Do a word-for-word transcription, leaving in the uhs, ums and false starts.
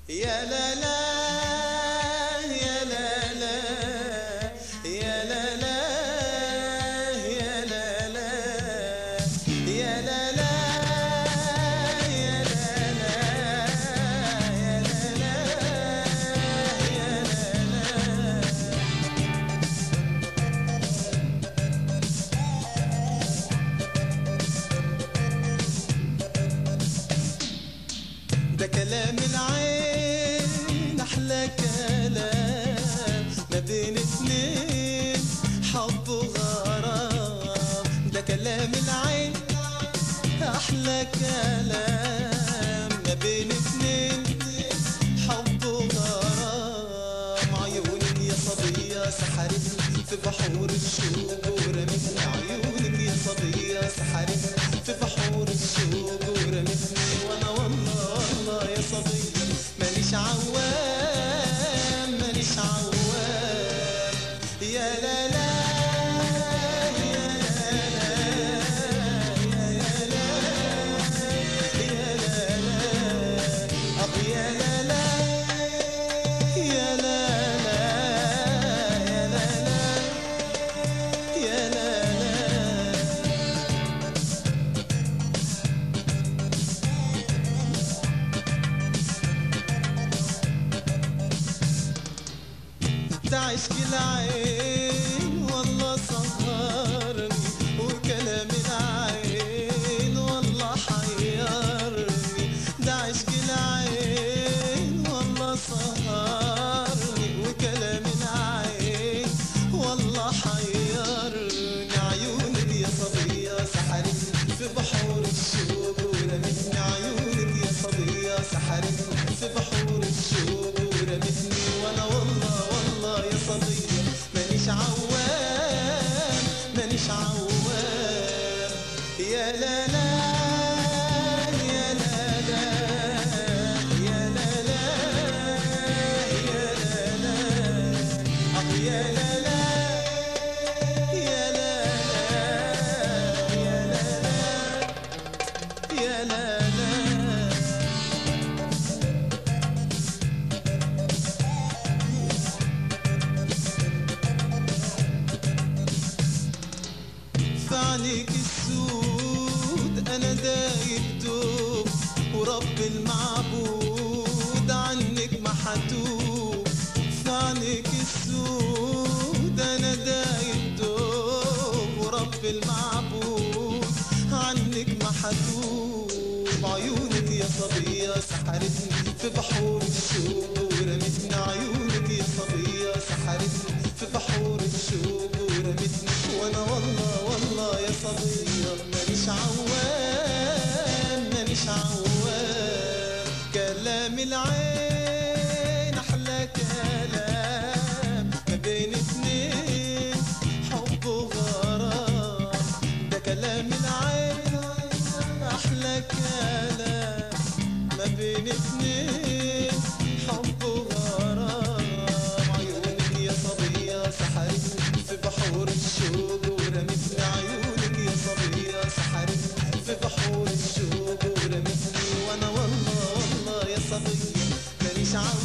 يا لا لا يا لا لا يا لا لا يا لا لا يا لا لا يا لا لا يا لا لا يا لا لا. ده كلام العين أحلى كلام ما بين اتنين حب وغرام. ده كلام العين أحلى كلام ما بين اتنين حب وغرام. عيونك يا صبية سحرتني في بحور الشوق ورمتني. عيونك يا صبية سحرتني في بحور الشوق ورمتني. وانا والله والله يا صبية مانيش عوام مانيش عوام. يا لا لا يا لا لا يا لا يا لا لا أخ يا لا لا يا لا لا يا لا لا يا لا لا. ده عشق العين والله سهرني وكلام العين والله حيرني. ده عشق العين والله سهرني وكلام العين والله حيرني. عيونك يا صبية سحرتني في بحور الشوق ورمتني. عيونك يا صبية سحرتني في بحور الشوق ورمتني. وانا والله والله يا صبية مانيش عوام مانيش عوام. يا لا لا يا لا لا يا لا لا يا لا لا أخ يا لا لا يا لا لا يا لا لا يا لا لا. في عينيك السود انا دايب دوب ورب المعبود عنك ما حتوب. في عينيك السود انا دايب دوب ورب المعبود عنك ما حتوب. عيونك يا صبية سحرتني في بحور الشوق ورمتني. عيونك يا صبية سحرتني في بحور الشوق ورمتني. وانا والله والله يا صبية مانيش عوام مانيش عوام. كلام العين أحلى كلام ما بين اتنين حب وغرام. ده كلام العين أحلى كلام ما بين اتنين حب وغرام. عيونك يا صبية سحرتني في بحور الشوق ورمتني. عيونك يا صبية سحرتني في بحور الشوق ورمتني. وانا والله والله يا صبية مانيش عوام